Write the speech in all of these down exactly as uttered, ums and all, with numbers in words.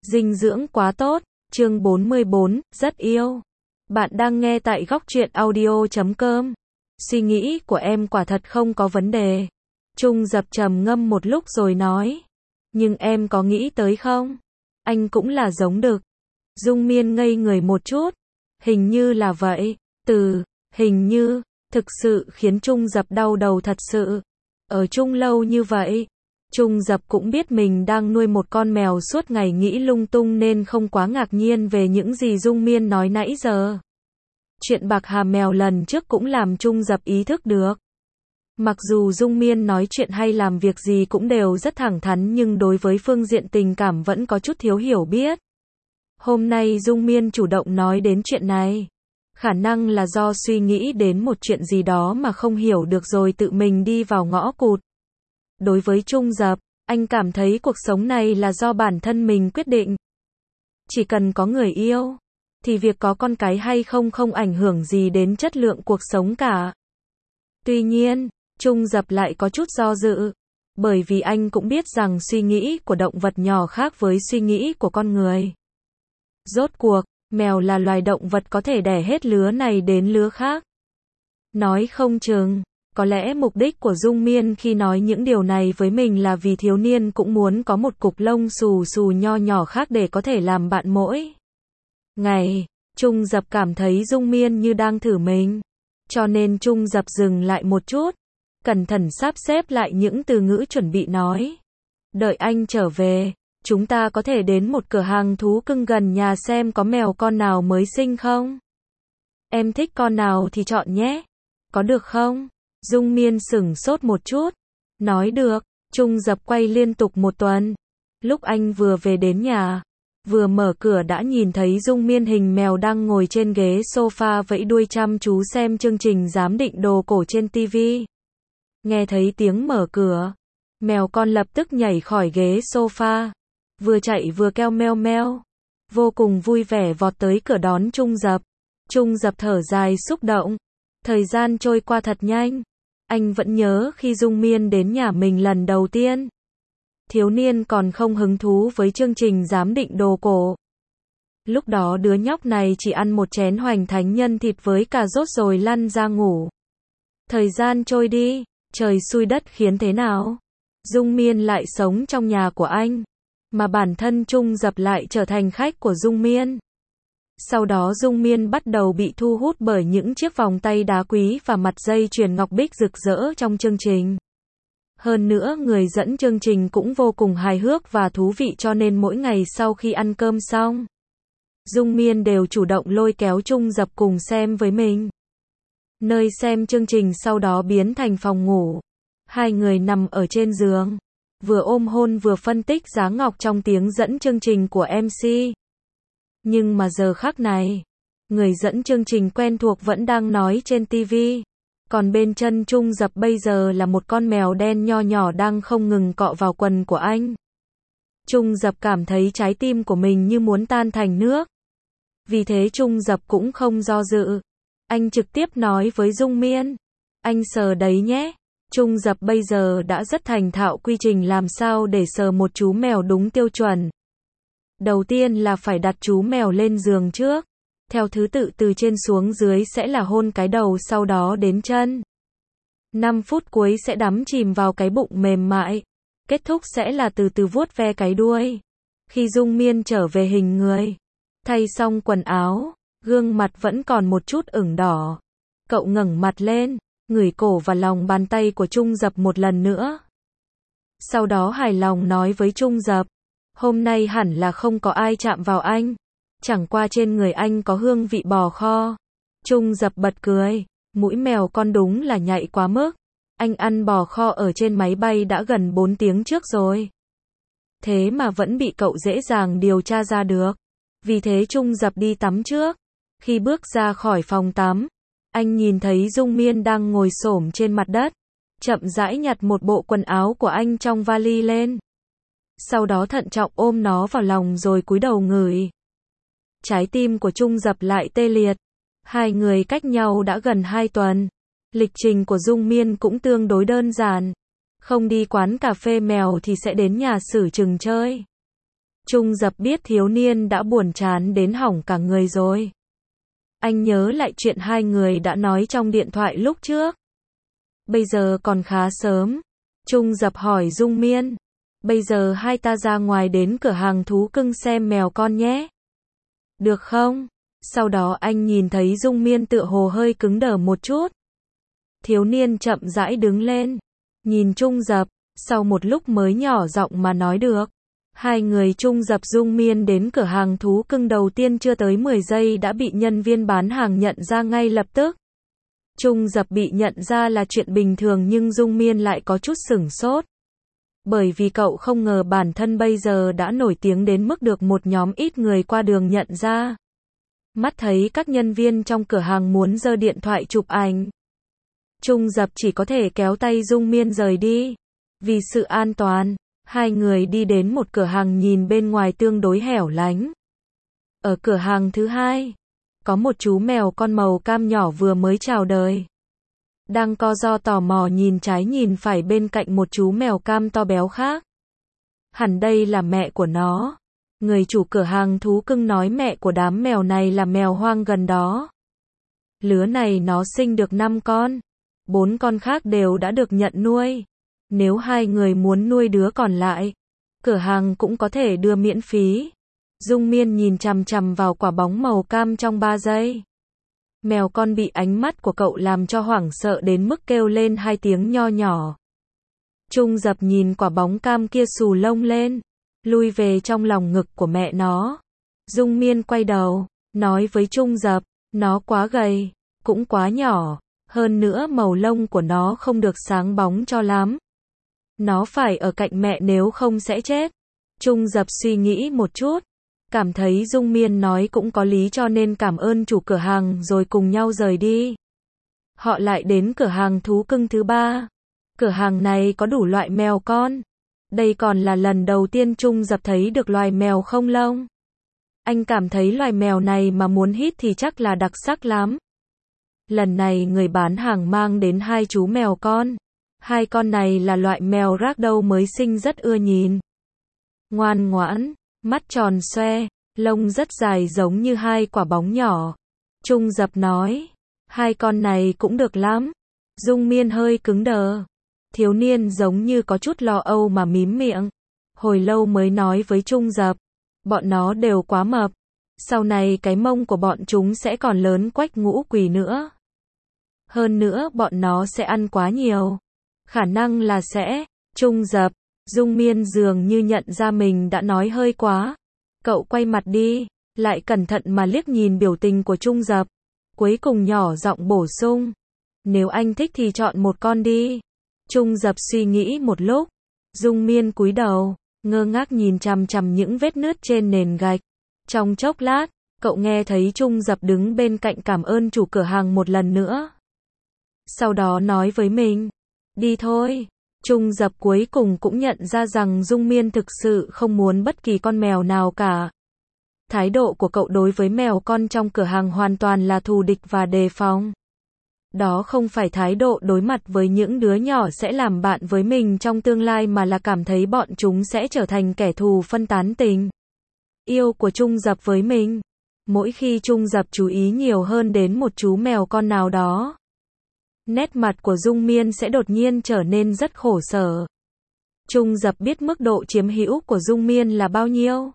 Dinh dưỡng quá tốt, chương bốn mươi bốn, rất yêu. Bạn đang nghe tại góc truyện audio chấm com. Suy nghĩ của em quả thật không có vấn đề. Trung Dập trầm ngâm một lúc rồi nói. Nhưng em có nghĩ tới không? Anh cũng là giống đực. Dung Miên ngây người một chút. Hình như là vậy. Từ, hình như, thực sự khiến Trung Dập đau đầu thật sự. Ở chung lâu như vậy. Trung Dập cũng biết mình đang nuôi một con mèo suốt ngày nghĩ lung tung nên không quá ngạc nhiên về những gì Dung Miên nói nãy giờ. Chuyện bạc hà mèo lần trước cũng làm Trung Dập ý thức được. Mặc dù Dung Miên nói chuyện hay làm việc gì cũng đều rất thẳng thắn nhưng đối với phương diện tình cảm vẫn có chút thiếu hiểu biết. Hôm nay Dung Miên chủ động nói đến chuyện này. Khả năng là do suy nghĩ đến một chuyện gì đó mà không hiểu được rồi tự mình đi vào ngõ cụt. Đối với Trung Dập, anh cảm thấy cuộc sống này là do bản thân mình quyết định. Chỉ cần có người yêu, thì việc có con cái hay không không ảnh hưởng gì đến chất lượng cuộc sống cả. Tuy nhiên, Trung Dập lại có chút do dự, bởi vì anh cũng biết rằng suy nghĩ của động vật nhỏ khác với suy nghĩ của con người. Rốt cuộc, mèo là loài động vật có thể đẻ hết lứa này đến lứa khác. Nói không chừng, có lẽ mục đích của Dung Miên khi nói những điều này với mình là vì thiếu niên cũng muốn có một cục lông xù xù nho nhỏ khác để có thể làm bạn mỗi ngày. Trung Dập cảm thấy Dung Miên như đang thử mình, cho nên Trung Dập dừng lại một chút, cẩn thận sắp xếp lại những từ ngữ chuẩn bị nói. Đợi anh trở về, chúng ta có thể đến một cửa hàng thú cưng gần nhà xem có mèo con nào mới sinh không? Em thích con nào thì chọn nhé. Có được không? Dung Miên sửng sốt một chút. Nói được. Trung Dập quay liên tục một tuần. Lúc anh vừa về đến nhà, vừa mở cửa đã nhìn thấy Dung Miên hình mèo đang ngồi trên ghế sofa vẫy đuôi chăm chú xem chương trình giám định đồ cổ trên ti vi. Nghe thấy tiếng mở cửa, mèo con lập tức nhảy khỏi ghế sofa, vừa chạy vừa kêu meo meo, vô cùng vui vẻ vọt tới cửa đón Trung Dập. Trung Dập thở dài xúc động. Thời gian trôi qua thật nhanh. Anh vẫn nhớ khi Dung Miên đến nhà mình lần đầu tiên. Thiếu niên còn không hứng thú với chương trình giám định đồ cổ. Lúc đó đứa nhóc này chỉ ăn một chén hoành thánh nhân thịt với cà rốt rồi lăn ra ngủ. Thời gian trôi đi, trời xui đất khiến thế nào? Dung Miên lại sống trong nhà của anh, mà bản thân Trung Dập lại trở thành khách của Dung Miên. Sau đó Dung Miên bắt đầu bị thu hút bởi những chiếc vòng tay đá quý và mặt dây chuyền ngọc bích rực rỡ trong chương trình. Hơn nữa người dẫn chương trình cũng vô cùng hài hước và thú vị cho nên mỗi ngày sau khi ăn cơm xong, Dung Miên đều chủ động lôi kéo Trung Dập cùng xem với mình. Nơi xem chương trình sau đó biến thành phòng ngủ. Hai người nằm ở trên giường, vừa ôm hôn vừa phân tích giá ngọc trong tiếng dẫn chương trình của em xê. Nhưng mà giờ khắc này, người dẫn chương trình quen thuộc vẫn đang nói trên ti vi. Còn bên chân Trung Dập bây giờ là một con mèo đen nho nhỏ đang không ngừng cọ vào quần của anh. Trung Dập cảm thấy trái tim của mình như muốn tan thành nước. Vì thế Trung Dập cũng không do dự. Anh trực tiếp nói với Dung Miên. Anh sờ đấy nhé. Trung Dập bây giờ đã rất thành thạo quy trình làm sao để sờ một chú mèo đúng tiêu chuẩn. Đầu tiên là phải đặt chú mèo lên giường trước. Theo thứ tự từ trên xuống dưới sẽ là hôn cái đầu, sau đó đến chân. năm phút cuối sẽ đắm chìm vào cái bụng mềm mại. Kết thúc sẽ là từ từ vuốt ve cái đuôi. Khi Dung Miên trở về hình người, thay xong quần áo, gương mặt vẫn còn một chút ửng đỏ. Cậu ngẩng mặt lên, ngửi cổ và lòng bàn tay của Trung Dập một lần nữa. Sau đó hài lòng nói với Trung Dập. Hôm nay hẳn là không có ai chạm vào anh. Chẳng qua trên người anh có hương vị bò kho. Trung Dập bật cười. Mũi mèo con đúng là nhạy quá mức. Anh ăn bò kho ở trên máy bay đã gần bốn tiếng trước rồi. Thế mà vẫn bị cậu dễ dàng điều tra ra được. Vì thế Trung Dập đi tắm trước. Khi bước ra khỏi phòng tắm, anh nhìn thấy Dung Miên đang ngồi xổm trên mặt đất, chậm rãi nhặt một bộ quần áo của anh trong vali lên. Sau đó thận trọng ôm nó vào lòng rồi cúi đầu ngửi. Trái tim của Trung Dập lại tê liệt. Hai người cách nhau đã gần hai tuần. Lịch trình của Dung Miên cũng tương đối đơn giản. Không đi quán cà phê mèo thì sẽ đến nhà Sử Trừng chơi. Trung Dập biết thiếu niên đã buồn chán đến hỏng cả người rồi. Anh nhớ lại chuyện hai người đã nói trong điện thoại lúc trước. Bây giờ còn khá sớm. Trung Dập hỏi Dung Miên. Bây giờ hai ta ra ngoài đến cửa hàng thú cưng xem mèo con nhé. Được không? Sau đó anh nhìn thấy Dung Miên tựa hồ hơi cứng đờ một chút. Thiếu niên chậm rãi đứng lên. Nhìn Trung Dập. Sau một lúc mới nhỏ giọng mà nói được. Hai người Trung Dập Dung Miên đến cửa hàng thú cưng đầu tiên chưa tới mười giây đã bị nhân viên bán hàng nhận ra ngay lập tức. Trung Dập bị nhận ra là chuyện bình thường nhưng Dung Miên lại có chút sửng sốt. Bởi vì cậu không ngờ bản thân bây giờ đã nổi tiếng đến mức được một nhóm ít người qua đường nhận ra. Mắt thấy các nhân viên trong cửa hàng muốn giơ điện thoại chụp ảnh. Trung Dập chỉ có thể kéo tay Dung Miên rời đi. Vì sự an toàn, hai người đi đến một cửa hàng nhìn bên ngoài tương đối hẻo lánh. Ở cửa hàng thứ hai, có một chú mèo con màu cam nhỏ vừa mới chào đời. Đang co ro tò mò nhìn trái nhìn phải bên cạnh một chú mèo cam to béo khác. Hẳn đây là mẹ của nó. Người chủ cửa hàng thú cưng nói mẹ của đám mèo này là mèo hoang gần đó. Lứa này nó sinh được năm con. Bốn con khác đều đã được nhận nuôi. Nếu hai người muốn nuôi đứa còn lại, cửa hàng cũng có thể đưa miễn phí. Dung Miên nhìn chằm chằm vào quả bóng màu cam trong ba giây. Mèo con bị ánh mắt của cậu làm cho hoảng sợ đến mức kêu lên hai tiếng nho nhỏ. Trung Dập nhìn quả bóng cam kia xù lông lên, lui về trong lòng ngực của mẹ nó. Dung Miên quay đầu, nói với Trung Dập, nó quá gầy, cũng quá nhỏ, hơn nữa màu lông của nó không được sáng bóng cho lắm. Nó phải ở cạnh mẹ nếu không sẽ chết. Trung Dập suy nghĩ một chút, cảm thấy Dung Miên nói cũng có lý cho nên cảm ơn chủ cửa hàng rồi cùng nhau rời đi. Họ lại đến cửa hàng thú cưng thứ ba. Cửa hàng này có đủ loại mèo con. Đây còn là lần đầu tiên Trung Dập thấy được loài mèo không lông. Anh cảm thấy loài mèo này mà muốn hít thì chắc là đặc sắc lắm. Lần này người bán hàng mang đến hai chú mèo con. Hai con này là loại mèo ragdoll mới sinh rất ưa nhìn. Ngoan ngoãn, mắt tròn xoe, lông rất dài giống như hai quả bóng nhỏ. Trung Dập nói, hai con này cũng được lắm. Dung Miên hơi cứng đờ. Thiếu niên giống như có chút lo âu mà mím miệng. Hồi lâu mới nói với Trung Dập, bọn nó đều quá mập. Sau này cái mông của bọn chúng sẽ còn lớn quách ngũ quỳ nữa. Hơn nữa bọn nó sẽ ăn quá nhiều. Khả năng là sẽ, Trung Dập, Dung Miên dường như nhận ra mình đã nói hơi quá. Cậu quay mặt đi, lại cẩn thận mà liếc nhìn biểu tình của Trung Dập. Cuối cùng nhỏ giọng bổ sung. Nếu anh thích thì chọn một con đi. Trung Dập suy nghĩ một lúc. Dung Miên cúi đầu, ngơ ngác nhìn chằm chằm những vết nứt trên nền gạch. Trong chốc lát, cậu nghe thấy Trung Dập đứng bên cạnh cảm ơn chủ cửa hàng một lần nữa. Sau đó nói với mình. Đi thôi. Trung Dập cuối cùng cũng nhận ra rằng Dung Miên thực sự không muốn bất kỳ con mèo nào cả. Thái độ của cậu đối với mèo con trong cửa hàng hoàn toàn là thù địch và đề phòng. Đó không phải thái độ đối mặt với những đứa nhỏ sẽ làm bạn với mình trong tương lai mà là cảm thấy bọn chúng sẽ trở thành kẻ thù phân tán tình yêu của Trung Dập với mình. Mỗi khi Trung Dập chú ý nhiều hơn đến một chú mèo con nào đó, nét mặt của Dung Miên sẽ đột nhiên trở nên rất khổ sở. Trung Dập biết mức độ chiếm hữu của Dung Miên là bao nhiêu.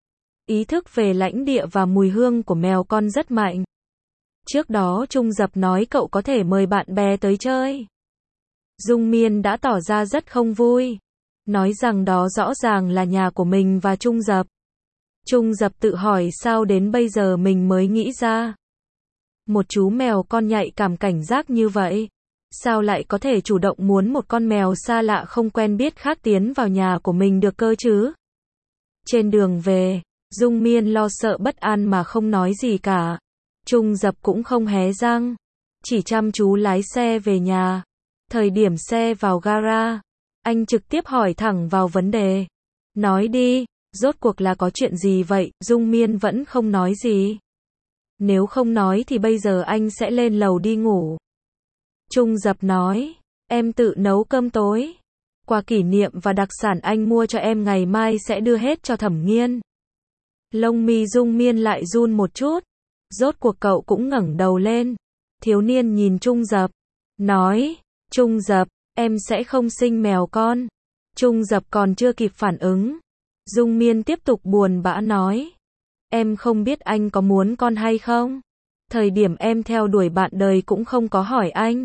Ý thức về lãnh địa và mùi hương của mèo con rất mạnh. Trước đó Trung Dập nói cậu có thể mời bạn bè tới chơi. Dung Miên đã tỏ ra rất không vui. Nói rằng đó rõ ràng là nhà của mình và Trung Dập. Trung Dập tự hỏi sao đến bây giờ mình mới nghĩ ra. Một chú mèo con nhạy cảm cảnh giác như vậy. Sao lại có thể chủ động muốn một con mèo xa lạ không quen biết khác tiến vào nhà của mình được cơ chứ? Trên đường về, Dung Miên lo sợ bất an mà không nói gì cả. Trung Dập cũng không hé răng, chỉ chăm chú lái xe về nhà. Thời điểm xe vào gara, anh trực tiếp hỏi thẳng vào vấn đề. Nói đi, rốt cuộc là có chuyện gì vậy? Dung Miên vẫn không nói gì. Nếu không nói thì bây giờ anh sẽ lên lầu đi ngủ. Trung Dập nói, em tự nấu cơm tối. Quà kỷ niệm và đặc sản anh mua cho em ngày mai sẽ đưa hết cho Thẩm Nghiên. Lông mi Dung Miên lại run một chút. Rốt cuộc cậu cũng ngẩng đầu lên. Thiếu niên nhìn Trung Dập. Nói, Trung Dập, em sẽ không sinh mèo con. Trung Dập còn chưa kịp phản ứng. Dung Miên tiếp tục buồn bã nói. Em không biết anh có muốn con hay không? Thời điểm em theo đuổi bạn đời cũng không có hỏi anh.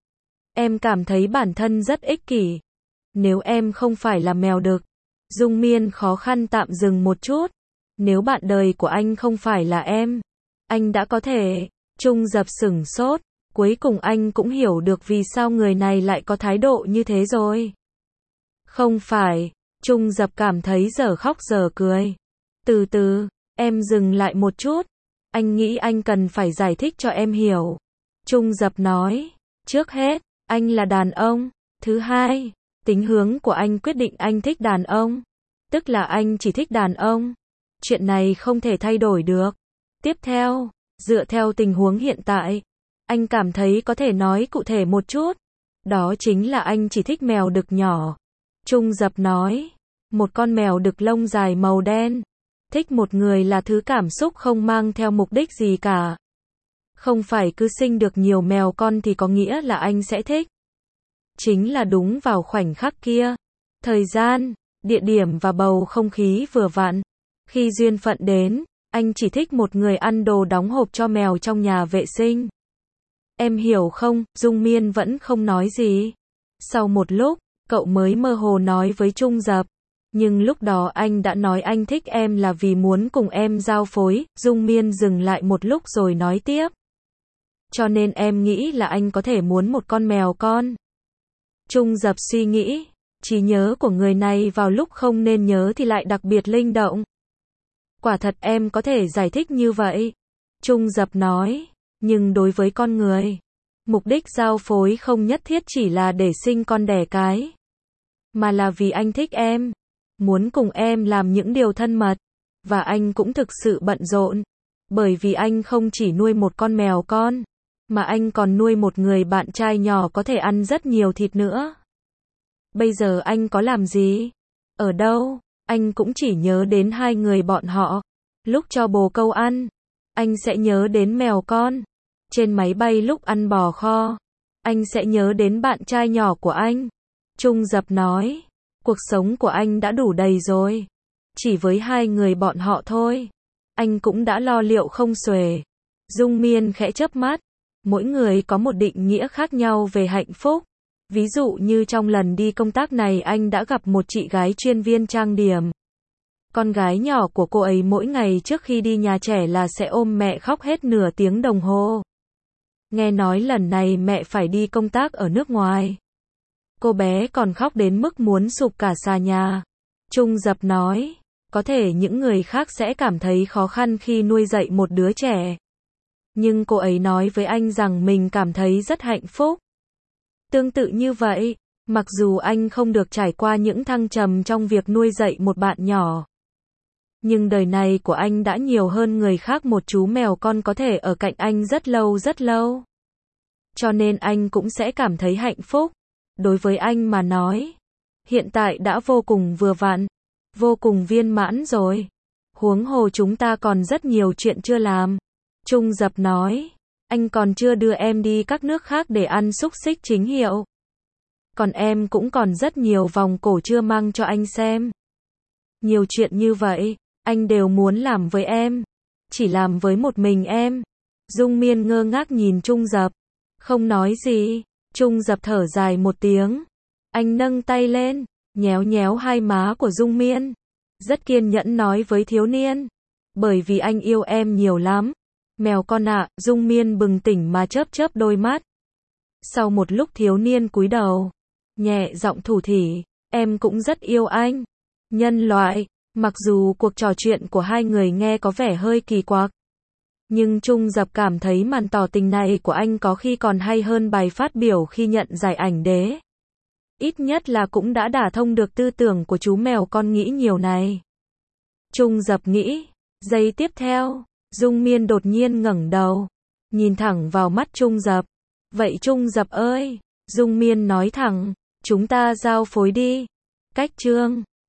Em cảm thấy bản thân rất ích kỷ. Nếu em không phải là mèo đực. Dung Miên khó khăn tạm dừng một chút. Nếu bạn đời của anh không phải là em, anh đã có thể. Trung Dập sửng sốt. Cuối cùng anh cũng hiểu được vì sao người này lại có thái độ như thế rồi. Không phải. Trung Dập cảm thấy dở khóc dở cười. Từ từ, em dừng lại một chút. Anh nghĩ anh cần phải giải thích cho em hiểu. Trung Dập nói. Trước hết, anh là đàn ông. Thứ hai, tính hướng của anh quyết định anh thích đàn ông. Tức là anh chỉ thích đàn ông. Chuyện này không thể thay đổi được. Tiếp theo, dựa theo tình huống hiện tại, anh cảm thấy có thể nói cụ thể một chút. Đó chính là anh chỉ thích mèo đực nhỏ. Trung Dập nói. Một con mèo đực lông dài màu đen. Thích một người là thứ cảm xúc không mang theo mục đích gì cả. Không phải cứ sinh được nhiều mèo con thì có nghĩa là anh sẽ thích. Chính là đúng vào khoảnh khắc kia. Thời gian, địa điểm và bầu không khí vừa vặn. Khi duyên phận đến, anh chỉ thích một người ăn đồ đóng hộp cho mèo trong nhà vệ sinh. Em hiểu không? Dung Miên vẫn không nói gì. Sau một lúc, cậu mới mơ hồ nói với Trung Dập. Nhưng lúc đó anh đã nói anh thích em là vì muốn cùng em giao phối. Dung Miên dừng lại một lúc rồi nói tiếp. Cho nên em nghĩ là anh có thể muốn một con mèo con. Trung Dập suy nghĩ. Trí nhớ của người này vào lúc không nên nhớ thì lại đặc biệt linh động. Quả thật em có thể giải thích như vậy. Trung Dập nói. Nhưng đối với con người, mục đích giao phối không nhất thiết chỉ là để sinh con đẻ cái. Mà là vì anh thích em. Muốn cùng em làm những điều thân mật. Và anh cũng thực sự bận rộn. Bởi vì anh không chỉ nuôi một con mèo con. Mà anh còn nuôi một người bạn trai nhỏ có thể ăn rất nhiều thịt nữa. Bây giờ anh có làm gì? Ở đâu? Anh cũng chỉ nhớ đến hai người bọn họ. Lúc cho bồ câu ăn, anh sẽ nhớ đến mèo con. Trên máy bay lúc ăn bò kho, anh sẽ nhớ đến bạn trai nhỏ của anh. Trung Dập nói, cuộc sống của anh đã đủ đầy rồi. Chỉ với hai người bọn họ thôi, anh cũng đã lo liệu không xuể. Dung Miên khẽ chớp mắt. Mỗi người có một định nghĩa khác nhau về hạnh phúc. Ví dụ như trong lần đi công tác này anh đã gặp một chị gái chuyên viên trang điểm. Con gái nhỏ của cô ấy mỗi ngày trước khi đi nhà trẻ là sẽ ôm mẹ khóc hết nửa tiếng đồng hồ. Nghe nói lần này mẹ phải đi công tác ở nước ngoài. Cô bé còn khóc đến mức muốn sụp cả xà nhà. Trung Dập nói, có thể những người khác sẽ cảm thấy khó khăn khi nuôi dạy một đứa trẻ. Nhưng cô ấy nói với anh rằng mình cảm thấy rất hạnh phúc. Tương tự như vậy, mặc dù anh không được trải qua những thăng trầm trong việc nuôi dạy một bạn nhỏ. Nhưng đời này của anh đã nhiều hơn người khác, một chú mèo con có thể ở cạnh anh rất lâu rất lâu. Cho nên anh cũng sẽ cảm thấy hạnh phúc. Đối với anh mà nói, hiện tại đã vô cùng vừa vặn, vô cùng viên mãn rồi. Huống hồ chúng ta còn rất nhiều chuyện chưa làm. Trung Dập nói, anh còn chưa đưa em đi các nước khác để ăn xúc xích chính hiệu. Còn em cũng còn rất nhiều vòng cổ chưa mang cho anh xem. Nhiều chuyện như vậy, anh đều muốn làm với em. Chỉ làm với một mình em. Dung Miên ngơ ngác nhìn Trung Dập. Không nói gì. Trung Dập thở dài một tiếng. Anh nâng tay lên, nhéo nhéo hai má của Dung Miên. Rất kiên nhẫn nói với thiếu niên. Bởi vì anh yêu em nhiều lắm. Mèo con ạ, à, Dung Miên bừng tỉnh mà chớp chớp đôi mắt. Sau một lúc thiếu niên cúi đầu, nhẹ giọng thủ thỉ, em cũng rất yêu anh. Nhân loại, mặc dù cuộc trò chuyện của hai người nghe có vẻ hơi kỳ quặc. Nhưng Trung Dập cảm thấy màn tỏ tình này của anh có khi còn hay hơn bài phát biểu khi nhận giải ảnh đế. Ít nhất là cũng đã đả thông được tư tưởng của chú mèo con nghĩ nhiều này. Trung Dập nghĩ, giây tiếp theo, Dung Miên đột nhiên ngẩng đầu, nhìn thẳng vào mắt Trung Dập. Vậy Trung Dập ơi, Dung Miên nói thẳng, Chúng ta giao phối đi. Cách chương